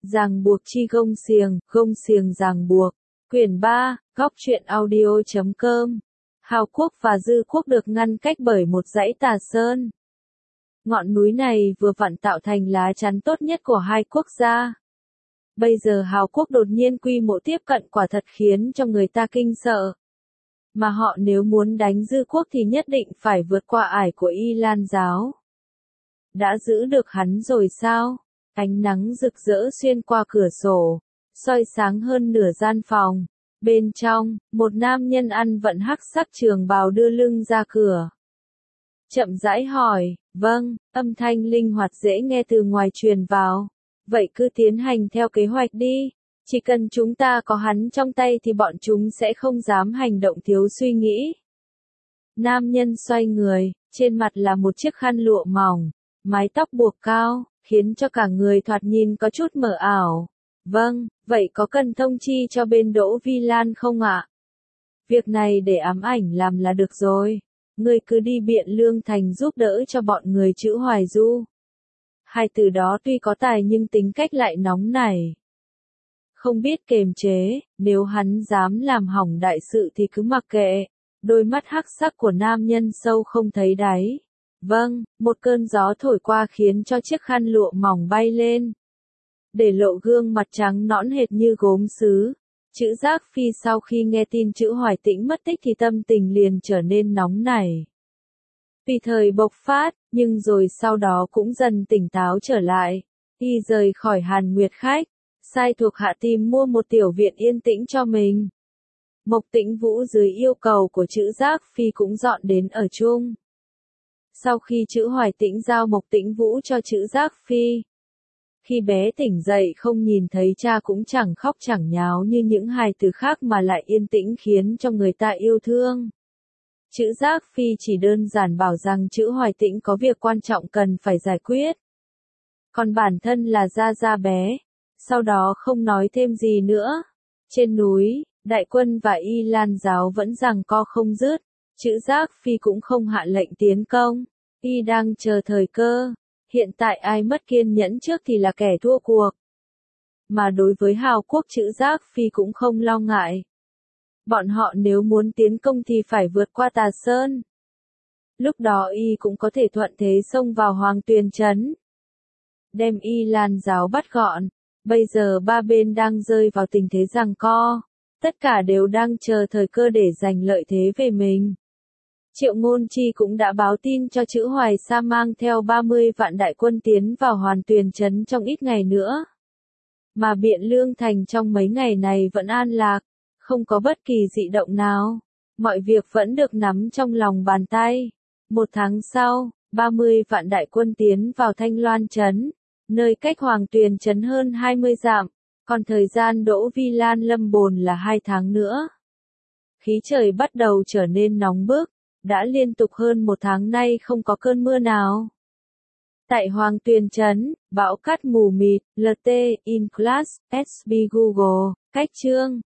Ràng buộc chi gông xiềng ràng buộc. Quyển 3, góc truyện audio.com. Hào quốc và Dư quốc được ngăn cách bởi một dãy Tà Sơn. Ngọn núi này vừa vặn tạo thành lá chắn tốt nhất của hai quốc gia. Bây giờ Hào quốc đột nhiên quy mô tiếp cận quả thật khiến cho người ta kinh sợ. Mà họ nếu muốn đánh Dư quốc thì nhất định phải vượt qua ải của Y Lan giáo. Đã giữ được hắn rồi sao? Ánh nắng rực rỡ xuyên qua cửa sổ, soi sáng hơn nửa gian phòng. Bên trong, một nam nhân ăn vận hắc sắc trường bào đưa lưng ra cửa. Chậm rãi hỏi, vâng, âm thanh linh hoạt dễ nghe từ ngoài truyền vào. Vậy cứ tiến hành theo kế hoạch đi. Chỉ cần chúng ta có hắn trong tay thì bọn chúng sẽ không dám hành động thiếu suy nghĩ. Nam nhân xoay người, trên mặt là một chiếc khăn lụa mỏng, mái tóc buộc cao, khiến cho cả người thoạt nhìn có chút mờ ảo. Vâng, vậy có cần thông chi cho bên Đỗ Vi Lan không ạ? Việc này để ám ảnh làm là được rồi. Ngươi cứ đi Biện Lương Thành giúp đỡ cho bọn người chữ Hoài Du. Hai từ đó tuy có tài nhưng tính cách lại nóng nảy. Không biết kiềm chế, nếu hắn dám làm hỏng đại sự thì cứ mặc kệ. Đôi mắt hắc sắc của nam nhân sâu không thấy đáy. Vâng, một cơn gió thổi qua khiến cho chiếc khăn lụa mỏng bay lên. Để lộ gương mặt trắng nõn hệt như gốm sứ. Chữ Giác Phi sau khi nghe tin chữ Hoài Tĩnh mất tích thì tâm tình liền trở nên nóng nảy. Tùy thời bộc phát, nhưng rồi sau đó cũng dần tỉnh táo trở lại. Y rời khỏi Hàn Nguyệt Khách, sai thuộc hạ tìm mua một tiểu viện yên tĩnh cho mình. Mộc Tĩnh Vũ dưới yêu cầu của chữ Giác Phi cũng dọn đến ở chung. Sau khi chữ Hoài Tĩnh giao Mộc Tĩnh Vũ cho chữ Giác Phi. Khi bé tỉnh dậy không nhìn thấy cha cũng chẳng khóc chẳng nháo như những hài tử khác mà lại yên tĩnh khiến cho người ta yêu thương. Chữ Giác Phi chỉ đơn giản bảo rằng chữ Hoài Tĩnh có việc quan trọng cần phải giải quyết. Còn bản thân là Gia bé. Sau đó không nói thêm gì nữa. Trên núi, đại quân và Y Lan giáo vẫn giằng co không dứt. Chữ Giác Phi cũng không hạ lệnh tiến công. Y đang chờ thời cơ. Hiện tại ai mất kiên nhẫn trước thì là kẻ thua cuộc. Mà đối với Hào quốc chữ Giác Phi cũng không lo ngại. Bọn họ nếu muốn tiến công thì phải vượt qua Tà Sơn. Lúc đó Y cũng có thể thuận thế xông vào Hoàng Tuyền Trấn. Đem Y Lan giáo bắt gọn. Bây giờ ba bên đang rơi vào tình thế giằng co. Tất cả đều đang chờ thời cơ để giành lợi thế về mình. Triệu Ngôn Chi cũng đã báo tin cho chữ Hoài Sa mang theo 30 vạn đại quân tiến vào Hoàn Tuyền Trấn trong ít ngày nữa. Mà Biện Lương Thành trong mấy ngày này vẫn an lạc, không có bất kỳ dị động nào. Mọi việc vẫn được nắm trong lòng bàn tay. Một tháng sau, 30 vạn đại quân tiến vào Thanh Loan Trấn, nơi cách Hoàng Tuyền Trấn hơn 20 dặm, còn thời gian Đỗ Vi Lan lâm bồn là 2 tháng nữa. Khí trời bắt đầu trở nên nóng bức. Đã liên tục hơn 1 tháng nay không có cơn mưa nào. Tại Hoàng Tuyền Trấn, bão cát mù mịt, LT, In Class, SB Google, cách chương.